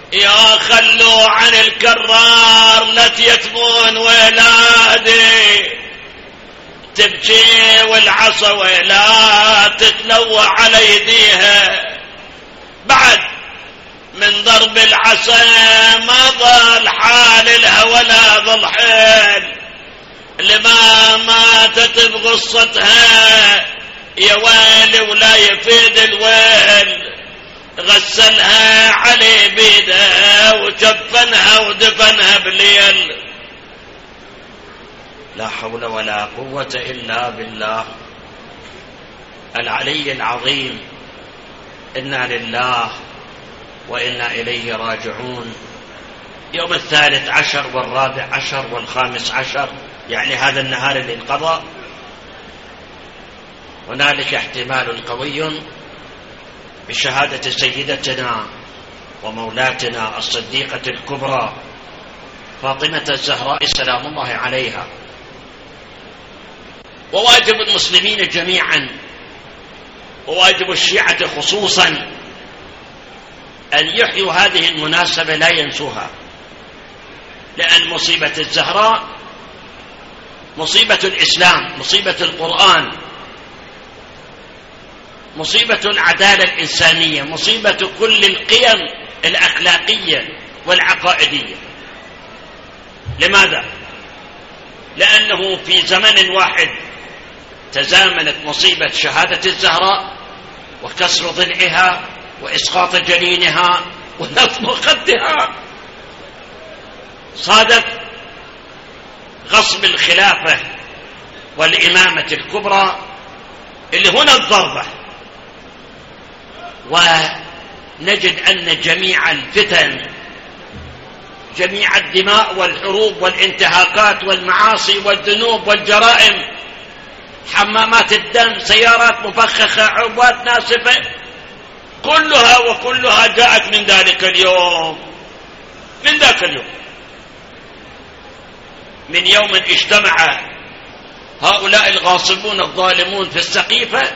يا خلوا عن الكرار لا تيتمون ولادي، تبكي والعصا ولا تتلوى على يديها، بعد من ضرب العصا ما ظل حال لها ولا ظل حال، لما ماتت بغصتها يا ويلي ولا يفيد الويل، غسلها علي بيدها وكفنها ودفنها بالليل. لا حول ولا قوة إلا بالله العلي العظيم. إنا لله وإنا إليه راجعون. يوم 13 و14 و15، يعني هذا النهار اللي انقضى، هنالك احتمال قوي بشهادة سيدتنا ومولاتنا الصديقة الكبرى فاطمة الزهراء سلام الله عليها. وواجب المسلمين جميعا وواجب الشيعة خصوصا أن يحيوا هذه المناسبة لا ينسوها، لأن مصيبة الزهراء مصيبة الإسلام، مصيبة القرآن، مصيبة العدالة الإنسانية، مصيبة كل القيم الأخلاقية والعقائدية. لماذا؟ لأنه في زمن واحد تزامنت مصيبة شهادة الزهراء وكسر ضلعها وإسقاط جنينها ونطم خدها، صادف غصب الخلافة والإمامة الكبرى اللي هنا الضربة. ونجد أن جميع الفتن، جميع الدماء والحروب والانتهاكات والمعاصي والذنوب والجرائم، حمامات الدم، سيارات مفخخة، عبوات ناسفة، كلها جاءت من ذلك اليوم، من ذاك اليوم، من يوم اجتمع هؤلاء الغاصبون الظالمون في السقيفة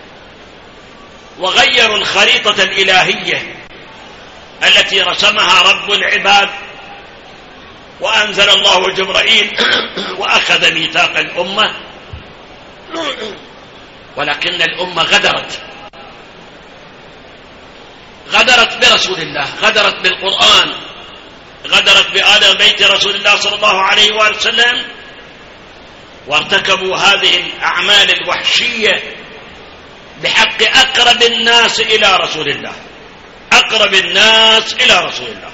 وغيروا الخريطة الإلهية التي رسمها رب العباد، وأنزل الله جبرائيل وأخذ ميثاق الأمة، ولكن الأمة غدرت برسول الله، غدرت بالقرآن، غدرت بآل بيت رسول الله صلى الله عليه وآله وسلم، وارتكبوا هذه الأعمال الوحشية بحق أقرب الناس إلى رسول الله، أقرب الناس إلى رسول الله.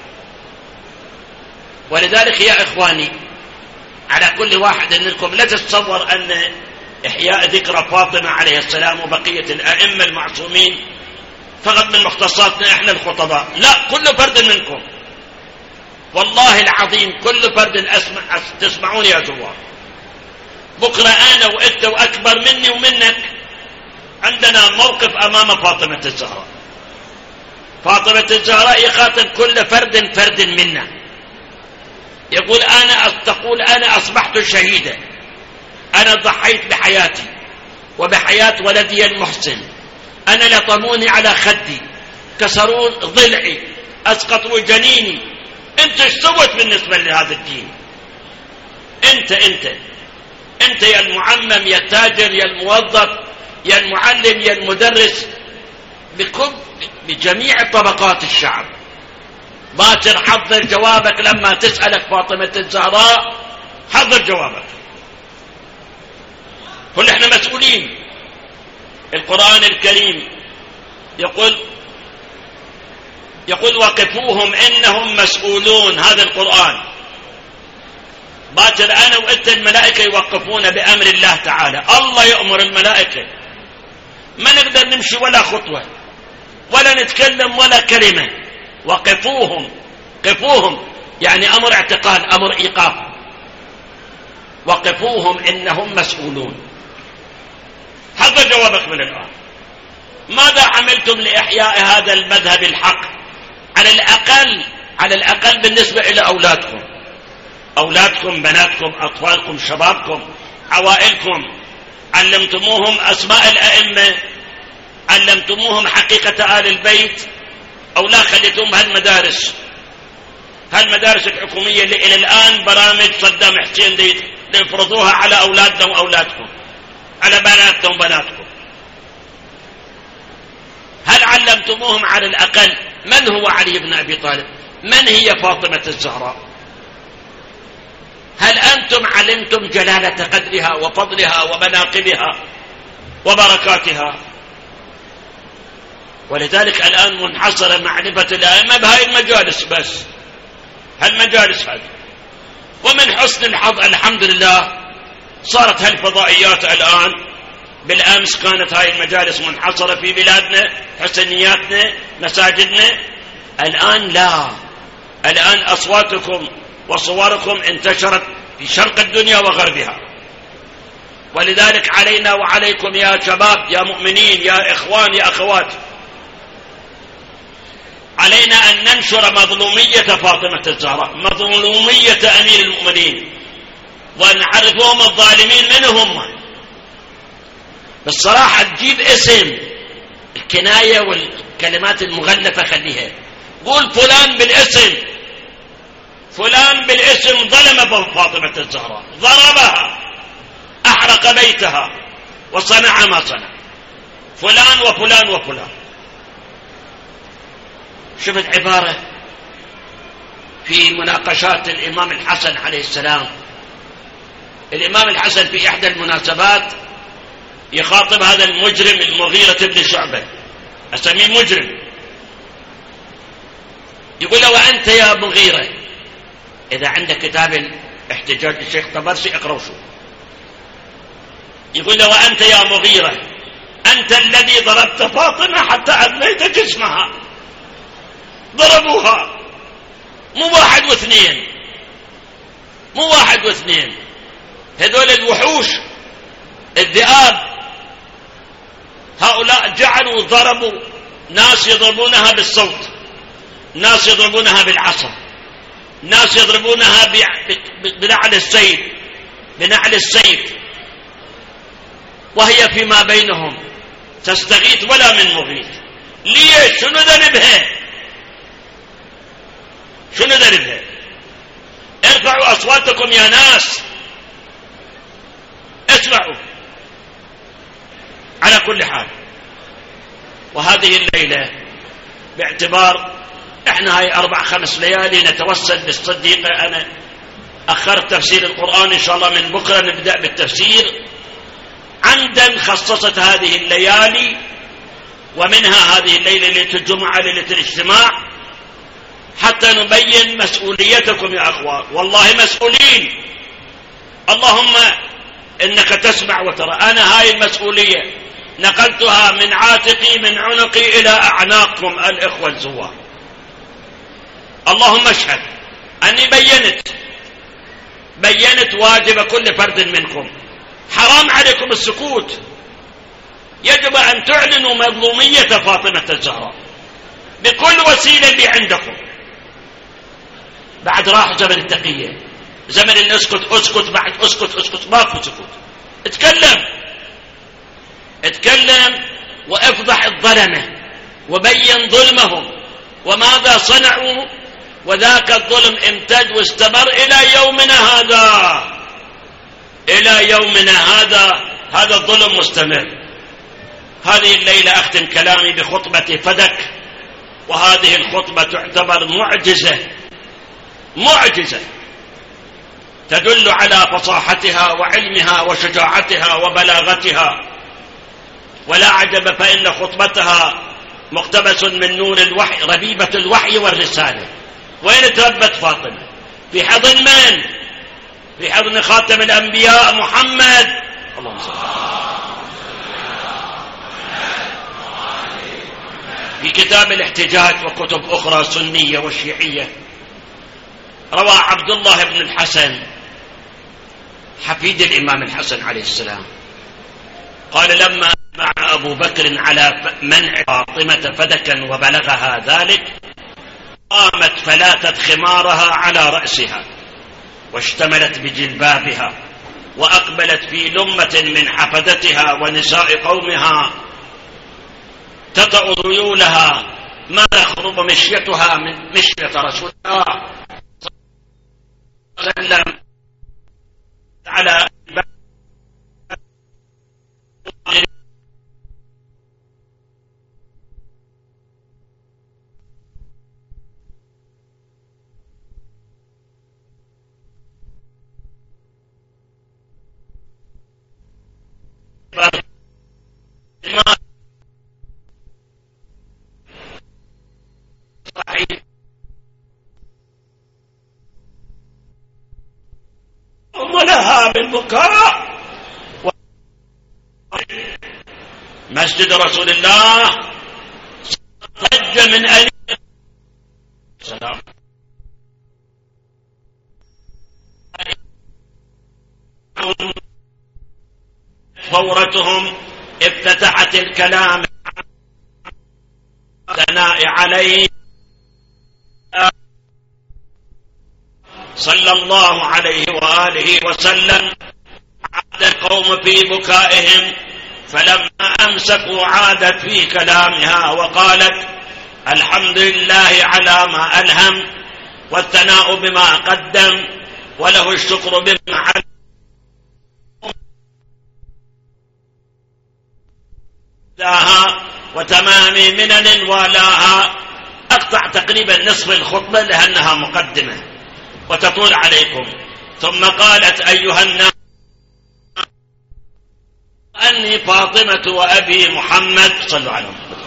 ولذلك يا إخواني، على كل واحد منكم لا تتصور أن إحياء ذكرى فاطمة عليه السلام وبقية الأئمة المعصومين فقط من مختصاتنا إحنا الخطباء، لا، كل فرد منكم، والله العظيم كل فرد تسمعوني يا زوار، بكرة أنا وإنت وأكبر مني ومنك عندنا موقف أمام فاطمة الزهراء. فاطمة الزهراء يخاطب كل فرد منا، يقول تقول أنا أصبحت شهيدا، أنا ضحيت بحياتي وبحياة ولدي المحسن، أنا لطموني على خدي، كسرون ضلعي، أسقطوا جنيني، أنت ايش سويت بالنسبة لهذا الدين؟ أنت يا المعمم، يا التاجر، يا الموظف، يا المعلم، يا المدرس، بجميع طبقات الشعب، باكر حضر جوابك لما تسألك فاطمة الزهراء، حضر جوابك. قل احنا مسؤولين. القرآن الكريم يقول وقفوهم إنهم مسؤولون، هذا القرآن. باكر أنا وإنت الملائكة يوقفون بأمر الله تعالى، الله يأمر الملائكة، ما نقدر نمشي ولا خطوة ولا نتكلم ولا كلمة. قفوهم يعني أمر اعتقال، أمر إيقاف. وقفوهم إنهم مسؤولون. حضر جوابك من الآن. ماذا عملتم لإحياء هذا المذهب الحق؟ على الأقل بالنسبة إلى أولادكم، بناتكم، أطفالكم، شبابكم، عوائلكم، علمتموهم أسماء الأئمة، علمتموهم حقيقة آل البيت، أو لا خليتم هالمدارس هالمدارس الحكومية اللي إلى الآن برامج صدام حسين يفرضوها على أولادنا وأولادكم، على بناتنا وبناتكم، هل علمتموهم على الأقل من هو علي بن أبي طالب؟ من هي فاطمة الزهراء؟ هل أنتم علمتم جلالة قدرها وفضلها ومناقبها وبركاتها؟ ولذلك الآن منحصرة معرفة الأئمة بهاي المجالس بس، هالمجالس هذه. ومن حسن الحظ الحمد لله صارت هالفضائيات الآن، بالأمس كانت هاي المجالس منحصرة في بلادنا، حسنياتنا، مساجدنا. الآن لا، الآن أصواتكم وصوركم انتشرت في شرق الدنيا وغربها. ولذلك علينا وعليكم يا شباب، يا مؤمنين، يا إخوان، يا أخوات، علينا أن ننشر مظلومية فاطمة الزهراء، مظلومية أمير المؤمنين، ونعرفهم الظالمين منهم. بالصراحة تجيب اسم، الكناية والكلمات المغلفة خليها، قول فلان بالاسم، فلان بالاسم ظلم فاطمة الزهراء، ضربها، أحرق بيتها، وصنع ما صنع، فلان وفلان وفلان. شفت عبارة في مناقشات الإمام الحسن عليه السلام، الإمام الحسن في إحدى المناسبات يخاطب هذا المجرم المغيرة بن شعبة، أسميه مجرم، يقول له: وأنت يا مغيرة، إذا عندك كتاب احتجاج الشيخ طبرسي اقرأوا شو يقول له: وأنت يا مغيرة، أنت الذي ضربت فاطمة حتى أدنيت جسمها، ضربوها، مو واحد واثنين، مو واحد واثنين، هذول الوحوش الذئاب، هؤلاء جعلوا ضربوا ناس يضربونها بالصوت، ناس يضربونها بالعصا، ناس يضربونها بنعل السيف، بنعل السيف، وهي فيما بينهم تستغيث ولا من مغيث. ليش؟ شنو ذنبها؟ شنو ذنبها؟ ارفعوا أصواتكم يا ناس، اسمعوا. على كل حال، وهذه الليلة باعتبار احنا هاي 4-5 ليالي نتوسل بالصديقة، انا اخرت تفسير القرآن، ان شاء الله من بكرة نبدأ بالتفسير، عمدا خصصت هذه الليالي، ومنها هذه الليلة ليلة الجمعة ليلة الاجتماع، حتى نبين مسؤوليتكم يا أخوان، والله مسؤولين، اللهم إنك تسمع وترى. أنا هاي المسؤولية نقلتها من عاتقي، من عنقي إلى أعناقكم الإخوة الزوار. اللهم اشهد أني بينت واجب كل فرد منكم. حرام عليكم السكوت، يجب أن تعلنوا مظلومية فاطمة الزهراء بكل وسيلة اللي عندكم. بعد راح زمن التقية، زمن ان اسكت، بعد اسكت، ماكو سكوت. اتكلم وافضح الظلمة وبين ظلمهم وماذا صنعوا، وذاك الظلم امتد واستمر إلى يومنا هذا، هذا الظلم مستمر. هذه الليلة أختم كلامي بخطبة فدك، وهذه الخطبة تعتبر معجزة تدل على فصاحتها وعلمها وشجاعتها وبلاغتها، ولا عجب فإن خطبتها مقتبس من نور الوحي، ربيبة الوحي والرسالة. وين تربت فاطمة؟ في حضن من؟ في حضن خاتم الأنبياء محمد. اللهم صل. في كتاب الاحتجاج وكتب أخرى سنية وشيعية، روى عبد الله بن الحسن حفيد الإمام الحسن عليه السلام قال: لما مع أبو بكر على منع فاطمة فدكا وبلغها ذلك، قامت فلاتت خمارها على رأسها واشتملت بجلبابها، وأقبلت في لمة من حفدتها ونساء قومها تطأ ذيولها، ما يخرب مشيتها من مشية رسول الله وسلم على ولها بالبكاء. مسجد رسول الله ضج من أهل السلام. فورتهم افتتحت الكلام ثناء عليه صلى الله عليه وآله وسلم. عاد القوم في بكائهم، فلما أمسكوا عادت في كلامها وقالت: الحمد لله على ما ألهم، والثناء بما قدم، وله الشكر بما علم، وتمام منن والاها. أقطع تقريبا نصف الخطبة لأنها مقدمة وتطول عليكم. ثم قالت: أيها الناس، أني فاطمة وأبي محمد، صلوا على محمد،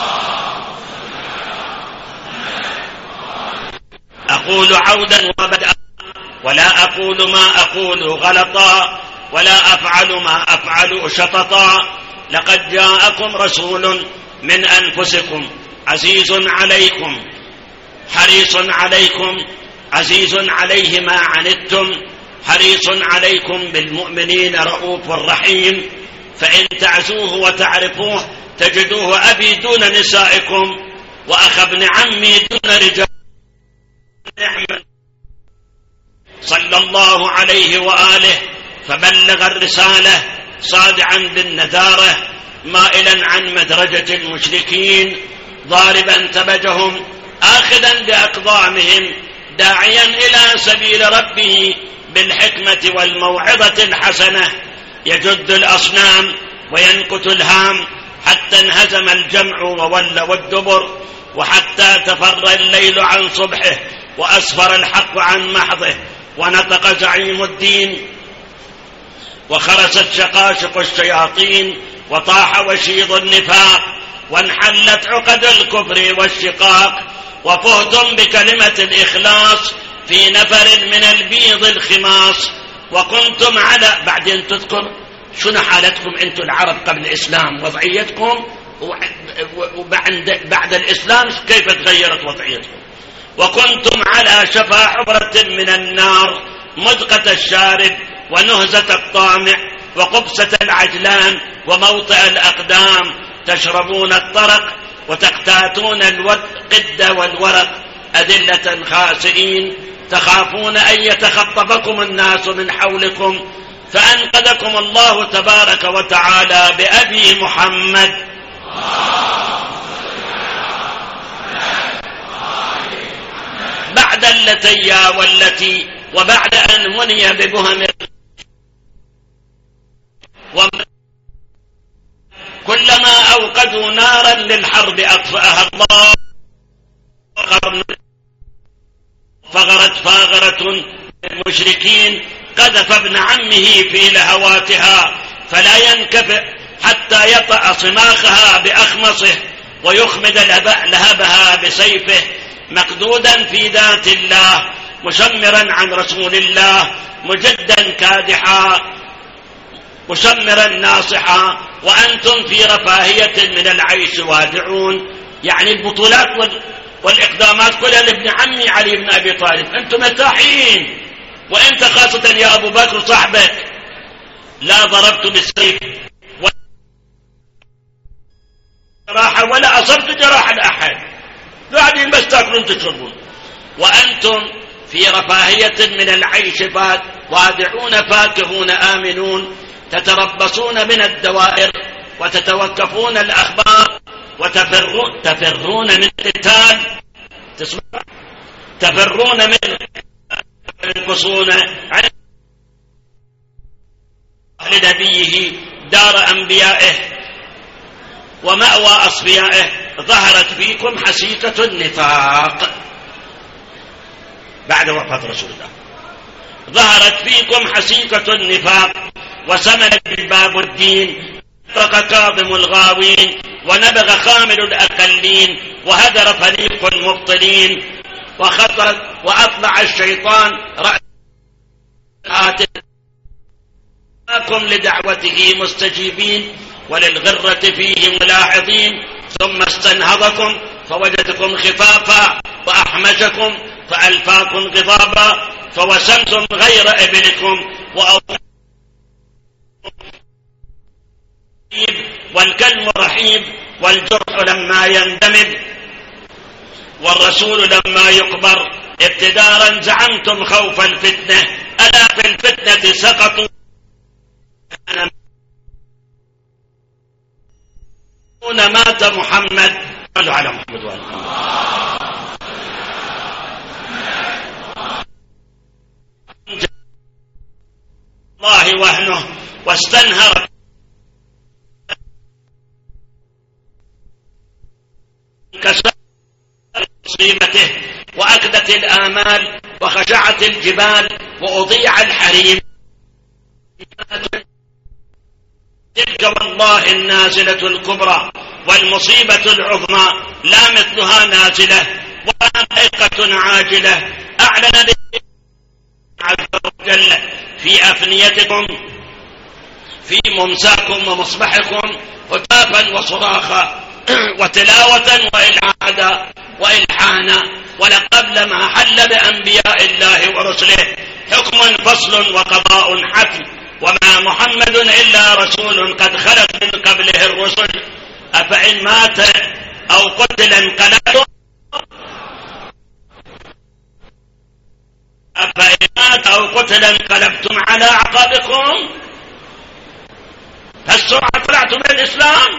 أقول عودا وبدأ، ولا أقول ما أقول غلطا، ولا أفعل ما أفعل شططا. لقد جاءكم رسول من أنفسكم عزيز عليكم حريص عليكم، عزيز عليه ما عنتم، حريص عليكم بالمؤمنين رؤوف رحيم. فإن تعزوه وتعرفوه تجدوه أبي دون نسائكم، وأخ ابن عمي دون رجال نعمة، صلى الله عليه وآله. فبلغ الرسالة صادعا بالنذارة، مائلا عن مدرجة المشركين، ضاربا تبجهم، آخذا بأقدامهم، داعيا إلى سبيل ربه بالحكمة والموعظة الحسنة، يجد الأصنام وينكت الهام، حتى انهزم الجمع وولوا الدبر، وحتى تفر الليل عن صبحه، وأسفر الحق عن محضه، ونطق زعيم الدين، وخرست شقاشق الشياطين، وطاح وشيض النفاق، وانحلت عقد الكفر والشقاق، وفهتم بكلمة الإخلاص في نفر من البيض الخماص. وكنتم على، بعدين تذكر شنو حالتكم أنتم العرب قبل الإسلام، وضعيتكم، وبعد الإسلام كيف تغيرت وضعيتكم. وكنتم على شفا حفرة من النار، مدقة الشارب، ونهزة الطامع، وقبسة العجلان، وموطئ الأقدام، تشربون الطرق، وتقتاتون القد والورق، أذلة خاسئين، تخافون أن يتخطفكم الناس من حولكم، فأنقذكم الله تبارك وتعالى بأبي محمد بعد اللتيا والتي، وبعد أن مني ببهم، كلما أوقدوا نارا للحرب أطفأها الله، فغرت فاغرة المشركين، قذف ابن عمه في لهواتها، فلا ينكفئ حتى يطأ صماخها بأخمصه، ويخمد لهبها بسيفه، مقدودا في ذات الله، مشمرا عن رسول الله، مجدا كادحا، مشمرا ناصحا، وأنتم في رفاهية من العيش وادعون. يعني البطولات والإقدامات كلها لابن عمي علي بن أبي طالب، أنتم مرتاحين. وأنت خاصة يا أبو بكر صاحبك، لا ضربت بالسيف جراحة ولا أصبت جراحة لأحد، قاعدين بس تاكلون تشربون، وأنتم في رفاهية من العيش وادعون فاكهون آمنون، تتربصون من الدوائر، وتتوقفون الأخبار، تفرون من القتال، تفرون من ينقصون عن لنبيه دار أنبيائه ومأوى أصفيائه. ظهرت فيكم حسيكة النفاق بعد وفاة رسول الله، ظهرت فيكم حسيكة النفاق وسملت بباب الدين، نطق كاظم الغاوين ونبغ خامل الأقلين، وهدر فريق المبطلين، وخطت وأطلع الشيطان رأتكم لدعوته مستجيبين وللغرة فيه ملاحظين، ثم استنهضكم فوجدكم خفافا وأحمشكم فألفاكم غضابا، فوسمتم غير إبلكم والكلم رحيب والجرح لما يندمج والرسول لما يقبر ابتدارا زعمتم خوف الفتنة، ألا في الفتنة سقطوا مات محمد. صلوا على محمد وآل الله وهنه واستنهر كسر مصيبته وأكدت الآمال وخشعت الجبال وأضيع الحريم. تلك والله النازلة الكبرى والمصيبة العظمى لا مثلها نازلة ولا حقيقة عاجلة، أعلن عز وجل في أفنيتكم في ممساكم ومصبحكم هتافا وصراخا وتلاوة وإلعادا وإلحانا، ولقبل ما حل بأنبياء الله ورسله حكم فصل وقضاء حكم، وما محمد إلا رسول قد خلت من قبله الرسل، أفإن مات أو قتل انقلبتم أفإن مات أو قتل انقلبتم على أعقابكم، فالسرعة طلعتم من الإسلام.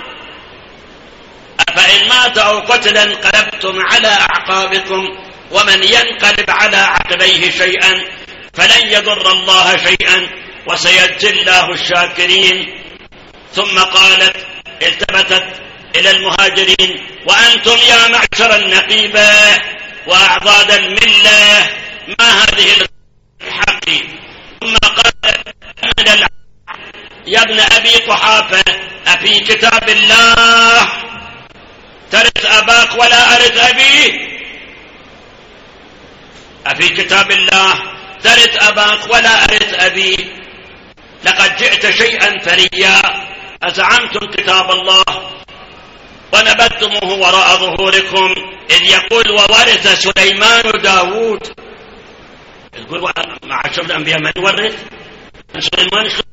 أفإن مات أو قتل انقلبتم على أعقابكم، ومن ينقلب على عقبيه شيئا فلن يضر الله شيئا وسيجزي الله الشاكرين. ثم قالت التفتت إلى المهاجرين وأنتم يا معشر النقيبة وأعضاد الملة ما هذه الحق. ثم قالت يا ابن أبي قحافة أفي كتاب الله ترث أباك ولا أرث أبي؟ أفي كتاب الله ترث أباك ولا أرث أبي؟ لقد جئت شيئا فريا، أزعمتم كتاب الله ونبذتموه وراء ظهوركم، إذ يقول وورث سليمان داود. يقول مع عشر الأنبياء من يورث؟ سليمان